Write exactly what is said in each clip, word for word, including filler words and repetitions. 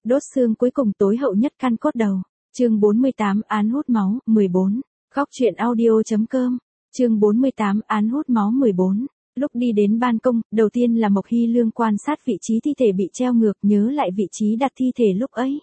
Đốt xương cuối cùng tối hậu nhất căn cốt đầu. Chương bốn mươi tám án hút máu, mười bốn. Góc truyện audio.com. Chương bốn mươi tám án hút máu mười bốn. Lúc đi đến ban công, đầu tiên là Mộc Hy Lương quan sát vị trí thi thể bị treo ngược, nhớ lại vị trí đặt thi thể lúc ấy.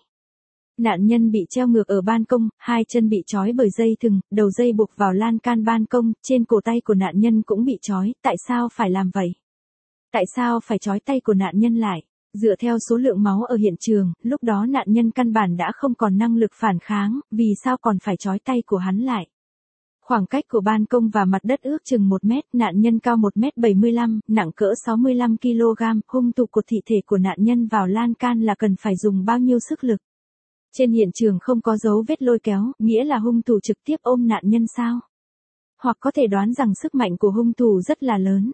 Nạn nhân bị treo ngược ở ban công, hai chân bị trói bởi dây thừng, đầu dây buộc vào lan can ban công, trên cổ tay của nạn nhân cũng bị trói, tại sao phải làm vậy? Tại sao phải trói tay của nạn nhân lại? Dựa theo số lượng máu ở hiện trường, lúc đó nạn nhân căn bản đã không còn năng lực phản kháng, vì sao còn phải trói tay của hắn lại? Khoảng cách của ban công và mặt đất ước chừng một mét, nạn nhân cao một mét bảy mươi lăm, nặng cỡ sáu mươi lăm ki lô gam, hung thủ cột thi thể của nạn nhân vào lan can là cần phải dùng bao nhiêu sức lực? Trên hiện trường không có dấu vết lôi kéo, nghĩa là hung thủ trực tiếp ôm nạn nhân sao? Hoặc có thể đoán rằng sức mạnh của hung thủ rất là lớn.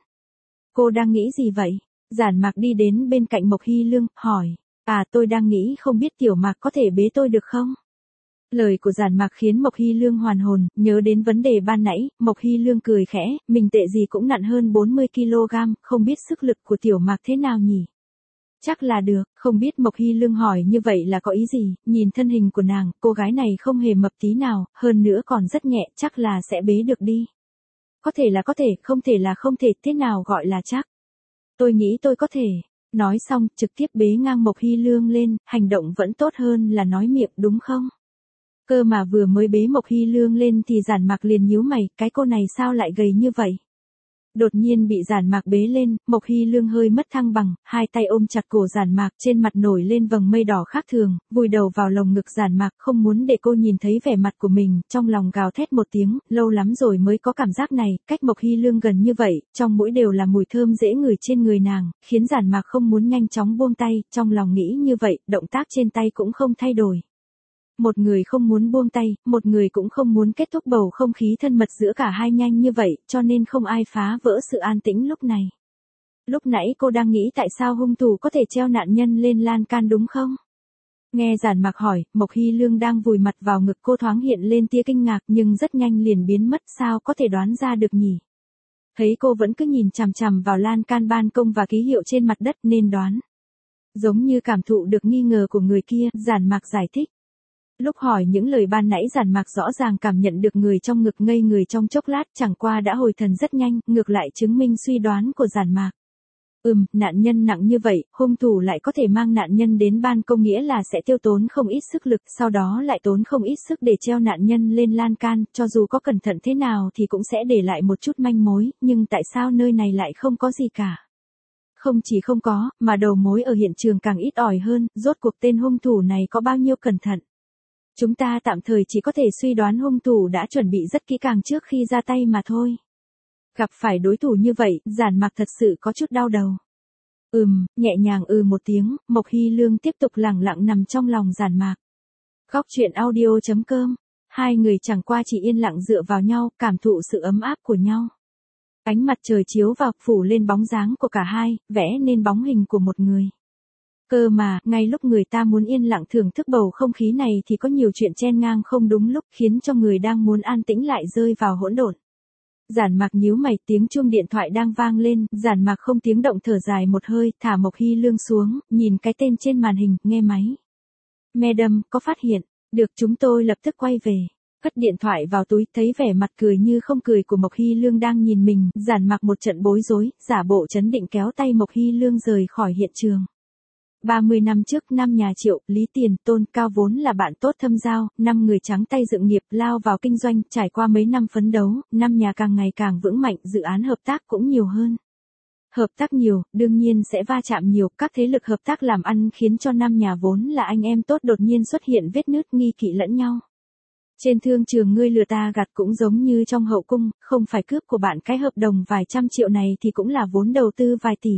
Cô đang nghĩ gì vậy? Giản Mạc đi đến bên cạnh Mộc Hy Lương, hỏi. À, tôi đang nghĩ không biết Tiểu Mạc có thể bế tôi được không? Lời của Giản Mạc khiến Mộc Hy Lương hoàn hồn, nhớ đến vấn đề ban nãy, Mộc Hy Lương cười khẽ, mình tệ gì cũng nặng hơn bốn mươi ki lô gam, không biết sức lực của Tiểu Mạc thế nào nhỉ? Chắc là được, không biết Mộc Hy Lương hỏi như vậy là có ý gì, nhìn thân hình của nàng, cô gái này không hề mập tí nào, hơn nữa còn rất nhẹ, chắc là sẽ bế được đi. Có thể là có thể, không thể là không thể, thế nào gọi là chắc? Tôi nghĩ tôi có thể. Nói xong, trực tiếp bế ngang Mộc Hy Lương lên, hành động vẫn tốt hơn là nói miệng đúng không? Cơ mà vừa mới bế Mộc Hy Lương lên thì Giản Mạc liền nhíu mày, cái cô này sao lại gầy như vậy? Đột nhiên bị Giản Mạc bế lên, Mộc Hy Lương hơi mất thăng bằng, hai tay ôm chặt cổ Giản Mạc, trên mặt nổi lên vầng mây đỏ khác thường, vùi đầu vào lồng ngực Giản Mạc, không muốn để cô nhìn thấy vẻ mặt của mình, trong lòng gào thét một tiếng, lâu lắm rồi mới có cảm giác này, cách Mộc Hy Lương gần như vậy, trong mũi đều là mùi thơm dễ ngửi trên người nàng, khiến Giản Mạc không muốn nhanh chóng buông tay, trong lòng nghĩ như vậy, động tác trên tay cũng không thay đổi. Một người không muốn buông tay, một người cũng không muốn kết thúc bầu không khí thân mật giữa cả hai nhanh như vậy, cho nên không ai phá vỡ sự an tĩnh lúc này. Lúc nãy cô đang nghĩ tại sao hung thủ có thể treo nạn nhân lên lan can đúng không? Nghe Giản Mạc hỏi, Mộc Hy Lương đang vùi mặt vào ngực cô thoáng hiện lên tia kinh ngạc nhưng rất nhanh liền biến mất, sao có thể đoán ra được nhỉ? Thấy cô vẫn cứ nhìn chằm chằm vào lan can ban công và ký hiệu trên mặt đất nên đoán. Giống như cảm thụ được nghi ngờ của người kia, Giản Mạc giải thích. Lúc hỏi những lời ban nãy Giản Mạc rõ ràng cảm nhận được người trong ngực ngây người trong chốc lát, chẳng qua đã hồi thần rất nhanh, ngược lại chứng minh suy đoán của Giản Mạc. Ừm, nạn nhân nặng như vậy, hung thủ lại có thể mang nạn nhân đến ban công nghĩa là sẽ tiêu tốn không ít sức lực, sau đó lại tốn không ít sức để treo nạn nhân lên lan can, cho dù có cẩn thận thế nào thì cũng sẽ để lại một chút manh mối, nhưng tại sao nơi này lại không có gì cả? Không chỉ không có, mà đầu mối ở hiện trường càng ít ỏi hơn, rốt cuộc tên hung thủ này có bao nhiêu cẩn thận? Chúng ta tạm thời chỉ có thể suy đoán hung thủ đã chuẩn bị rất kỹ càng trước khi ra tay mà thôi. Gặp phải đối thủ như vậy, Giản Mạc thật sự có chút đau đầu. Ừm, nhẹ nhàng ừ một tiếng, Mộc Hy Lương tiếp tục lẳng lặng nằm trong lòng Giản Mạc. Góc truyện audio.com. Hai người chẳng qua chỉ yên lặng dựa vào nhau, cảm thụ sự ấm áp của nhau. Ánh mặt trời chiếu vào, phủ lên bóng dáng của cả hai, vẽ nên bóng hình của một người. Cơ mà, ngay lúc người ta muốn yên lặng thưởng thức bầu không khí này thì có nhiều chuyện chen ngang không đúng lúc, khiến cho người đang muốn an tĩnh lại rơi vào hỗn độn. Giản Mạc nhíu mày, tiếng chuông điện thoại đang vang lên, Giản Mạc không tiếng động thở dài một hơi, thả Mộc Hy Lương xuống, nhìn cái tên trên màn hình, nghe máy. Madam, có phát hiện, được, chúng tôi lập tức quay về. Cất điện thoại vào túi, thấy vẻ mặt cười như không cười của Mộc Hy Lương đang nhìn mình, Giản Mạc một trận bối rối, giả bộ trấn định kéo tay Mộc Hy Lương rời khỏi hiện trường. ba mươi năm trước, năm nhà Triệu, Lý Tiền, Tôn, Cao vốn là bạn tốt thâm giao, năm người trắng tay dựng nghiệp, lao vào kinh doanh, trải qua mấy năm phấn đấu, năm nhà càng ngày càng vững mạnh, dự án hợp tác cũng nhiều hơn. Hợp tác nhiều, đương nhiên sẽ va chạm nhiều, các thế lực hợp tác làm ăn khiến cho năm nhà vốn là anh em tốt đột nhiên xuất hiện vết nứt nghi kỵ lẫn nhau. Trên thương trường ngươi lừa ta gạt cũng giống như trong hậu cung, không phải cướp của bạn cái hợp đồng vài trăm triệu này thì cũng là vốn đầu tư vài tỷ.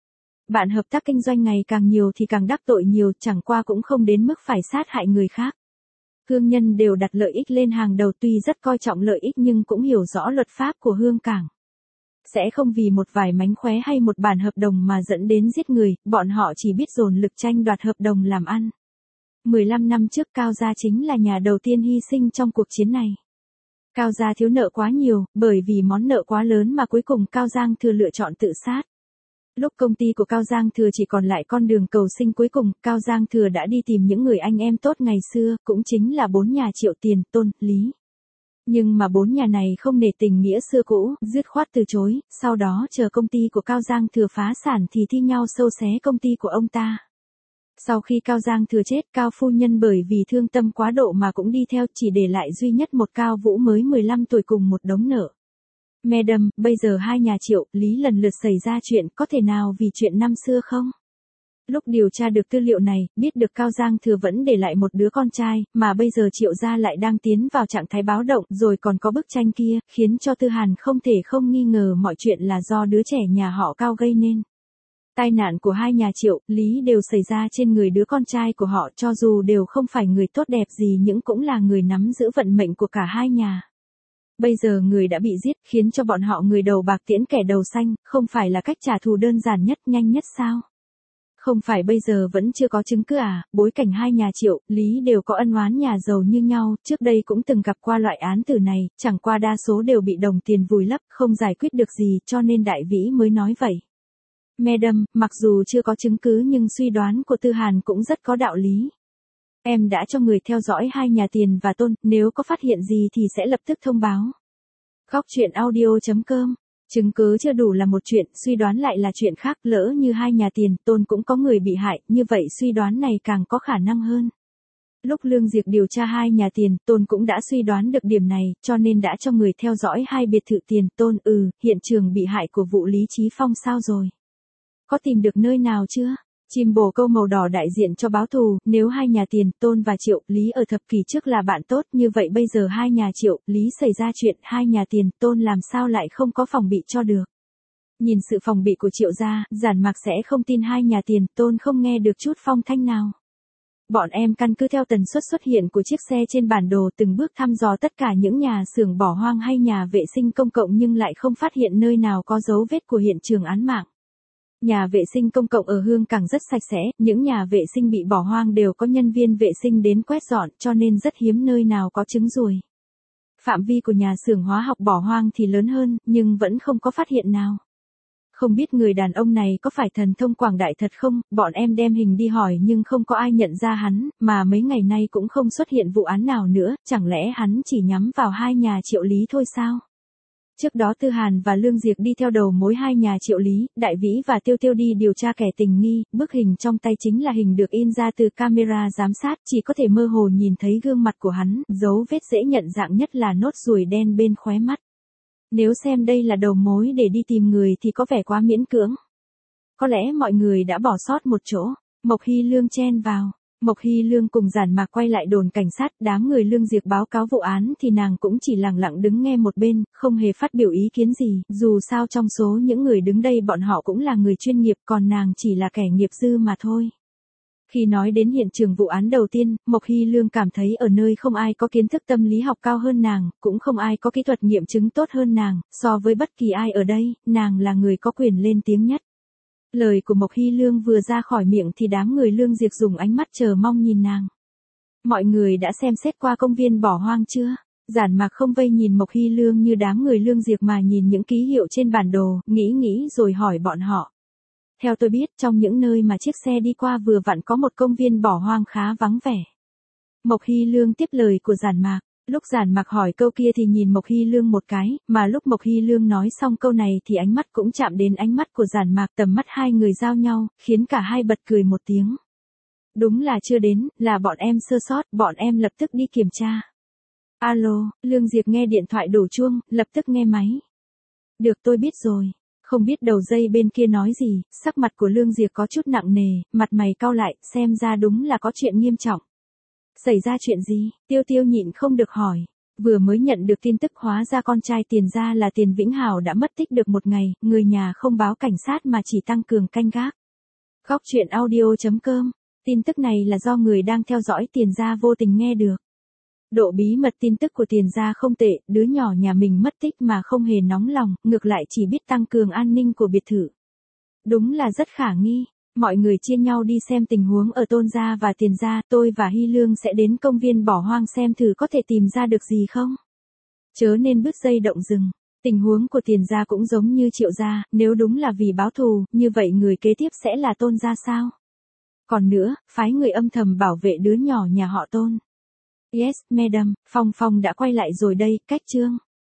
Bạn hợp tác kinh doanh ngày càng nhiều thì càng đắc tội nhiều, chẳng qua cũng không đến mức phải sát hại người khác. Hương nhân đều đặt lợi ích lên hàng đầu, tuy rất coi trọng lợi ích nhưng cũng hiểu rõ luật pháp của Hương Cảng. Sẽ không vì một vài mánh khóe hay một bản hợp đồng mà dẫn đến giết người, bọn họ chỉ biết dồn lực tranh đoạt hợp đồng làm ăn. mười lăm năm trước Cao Gia chính là nhà đầu tiên hy sinh trong cuộc chiến này. Cao Gia thiếu nợ quá nhiều, bởi vì món nợ quá lớn mà cuối cùng Cao Giang Thừa lựa chọn tự sát. Lúc công ty của Cao Giang Thừa chỉ còn lại con đường cầu sinh cuối cùng, Cao Giang Thừa đã đi tìm những người anh em tốt ngày xưa, cũng chính là bốn nhà Triệu Tiền, Tôn, Lý. Nhưng mà bốn nhà này không nể tình nghĩa xưa cũ, dứt khoát từ chối, sau đó chờ công ty của Cao Giang Thừa phá sản thì thi nhau sâu xé công ty của ông ta. Sau khi Cao Giang Thừa chết, Cao phu nhân bởi vì thương tâm quá độ mà cũng đi theo, chỉ để lại duy nhất một Cao Vũ mới mười lăm tuổi cùng một đống nợ. Madam, bây giờ hai nhà Triệu, Lý lần lượt xảy ra chuyện, có thể nào vì chuyện năm xưa không? Lúc điều tra được tư liệu này, biết được Cao Giang Thừa vẫn để lại một đứa con trai, mà bây giờ Triệu gia lại đang tiến vào trạng thái báo động, rồi còn có bức tranh kia, khiến cho Tư Hàn không thể không nghi ngờ mọi chuyện là do đứa trẻ nhà họ Cao gây nên. Tai nạn của hai nhà Triệu, Lý đều xảy ra trên người đứa con trai của họ, cho dù đều không phải người tốt đẹp gì nhưng cũng là người nắm giữ vận mệnh của cả hai nhà. Bây giờ người đã bị giết, khiến cho bọn họ người đầu bạc tiễn kẻ đầu xanh, không phải là cách trả thù đơn giản nhất, nhanh nhất sao? Không phải bây giờ vẫn chưa có chứng cứ à? Bối cảnh hai nhà Triệu, Lý đều có ân oán nhà giàu như nhau, trước đây cũng từng gặp qua loại án tử này, chẳng qua đa số đều bị đồng tiền vùi lấp, không giải quyết được gì, cho nên Đại Vĩ mới nói vậy. Madam, mặc dù chưa có chứng cứ nhưng suy đoán của Tư Hàn cũng rất có đạo lý. Em đã cho người theo dõi hai nhà Tiền và Tôn, nếu có phát hiện gì thì sẽ lập tức thông báo. Góc truyện audio chấm com. Chứng cứ chưa đủ là một chuyện, suy đoán lại là chuyện khác, lỡ như hai nhà Tiền, Tôn cũng có người bị hại, như vậy suy đoán này càng có khả năng hơn. Lúc Lương Diệp điều tra hai nhà Tiền, Tôn cũng đã suy đoán được điểm này, cho nên đã cho người theo dõi hai biệt thự Tiền, Tôn. Ừ, hiện trường bị hại của vụ Lý Chí Phong sao rồi? Có tìm được nơi nào chưa? Chim bồ câu màu đỏ đại diện cho báo thù, nếu hai nhà Tiền, Tôn và Triệu, Lý ở thập kỷ trước là bạn tốt, như vậy bây giờ hai nhà Triệu, Lý xảy ra chuyện, hai nhà Tiền, Tôn làm sao lại không có phòng bị cho được. Nhìn sự phòng bị của Triệu gia, Giản Mạc sẽ không tin hai nhà Tiền, Tôn không nghe được chút phong thanh nào. Bọn em căn cứ theo tần suất xuất hiện của chiếc xe trên bản đồ từng bước thăm dò tất cả những nhà xưởng bỏ hoang hay nhà vệ sinh công cộng nhưng lại không phát hiện nơi nào có dấu vết của hiện trường án mạng. Nhà vệ sinh công cộng ở Hương Cảng rất sạch sẽ, những nhà vệ sinh bị bỏ hoang đều có nhân viên vệ sinh đến quét dọn, cho nên rất hiếm nơi nào có trứng ruồi. Phạm vi của nhà xưởng hóa học bỏ hoang thì lớn hơn, nhưng vẫn không có phát hiện nào. Không biết người đàn ông này có phải thần thông quảng đại thật không, bọn em đem hình đi hỏi nhưng không có ai nhận ra hắn, mà mấy ngày nay cũng không xuất hiện vụ án nào nữa, chẳng lẽ hắn chỉ nhắm vào hai nhà Triệu Lý thôi sao? Trước đó Tư Hàn và Lương Diệp đi theo đầu mối hai nhà Triệu Lý, Đại Vĩ và Tiêu Tiêu đi điều tra kẻ tình nghi, bức hình trong tay chính là hình được in ra từ camera giám sát, chỉ có thể mơ hồ nhìn thấy gương mặt của hắn, dấu vết dễ nhận dạng nhất là nốt ruồi đen bên khóe mắt. Nếu xem đây là đầu mối để đi tìm người thì có vẻ quá miễn cưỡng. Có lẽ mọi người đã bỏ sót một chỗ, Mộc Hy Lương chen vào. Mộc Hy Lương cùng Giản Mạc quay lại đồn cảnh sát, đám người Lương Diệp báo cáo vụ án thì nàng cũng chỉ lặng lặng đứng nghe một bên, không hề phát biểu ý kiến gì, dù sao trong số những người đứng đây bọn họ cũng là người chuyên nghiệp, còn nàng chỉ là kẻ nghiệp dư mà thôi. Khi nói đến hiện trường vụ án đầu tiên, Mộc Hy Lương cảm thấy ở nơi không ai có kiến thức tâm lý học cao hơn nàng, cũng không ai có kỹ thuật nghiệm chứng tốt hơn nàng, so với bất kỳ ai ở đây, nàng là người có quyền lên tiếng nhất. Lời của Mộc Hy Lương vừa ra khỏi miệng thì đám người Lương Diệp dùng ánh mắt chờ mong nhìn nàng. Mọi người đã xem xét qua công viên bỏ hoang chưa? Giản Mạc không vây nhìn Mộc Hy Lương như đám người Lương Diệp mà nhìn những ký hiệu trên bản đồ, nghĩ nghĩ rồi hỏi bọn họ. Theo tôi biết, trong những nơi mà chiếc xe đi qua vừa vặn có một công viên bỏ hoang khá vắng vẻ. Mộc Hy Lương tiếp lời của Giản Mạc. Lúc Giản Mạc hỏi câu kia thì nhìn Mộc Hy Lương một cái, mà lúc Mộc Hy Lương nói xong câu này thì ánh mắt cũng chạm đến ánh mắt của Giản Mạc, tầm mắt hai người giao nhau, khiến cả hai bật cười một tiếng. Đúng là chưa đến, là bọn em sơ sót, bọn em lập tức đi kiểm tra. Alo, Lương Diệp nghe điện thoại đổ chuông, lập tức nghe máy. Được, tôi biết rồi. Không biết đầu dây bên kia nói gì, sắc mặt của Lương Diệp có chút nặng nề, mặt mày cau lại, xem ra đúng là có chuyện nghiêm trọng. Xảy ra chuyện gì? Tiêu Tiêu nhịn không được hỏi. Vừa mới nhận được tin tức hóa ra con trai Tiền gia là Tiền Vĩnh Hảo đã mất tích được một ngày, người nhà không báo cảnh sát mà chỉ tăng cường canh gác. Góc truyện audio chấm com. Tin tức này là do người đang theo dõi Tiền gia vô tình nghe được. Độ bí mật tin tức của Tiền gia không tệ, đứa nhỏ nhà mình mất tích mà không hề nóng lòng, ngược lại chỉ biết tăng cường an ninh của biệt thự. Đúng là rất khả nghi. Mọi người chia nhau đi xem tình huống ở Tôn gia và Tiền gia, tôi và Hy Lương sẽ đến công viên bỏ hoang xem thử có thể tìm ra được gì không. Chớ nên bứt dây động rừng. Tình huống của Tiền gia cũng giống như Triệu gia, nếu đúng là vì báo thù, như vậy người kế tiếp sẽ là Tôn gia sao? Còn nữa, phái người âm thầm bảo vệ đứa nhỏ nhà họ Tôn. Yes, madam, Phong Phong đã quay lại rồi đây, cách chương.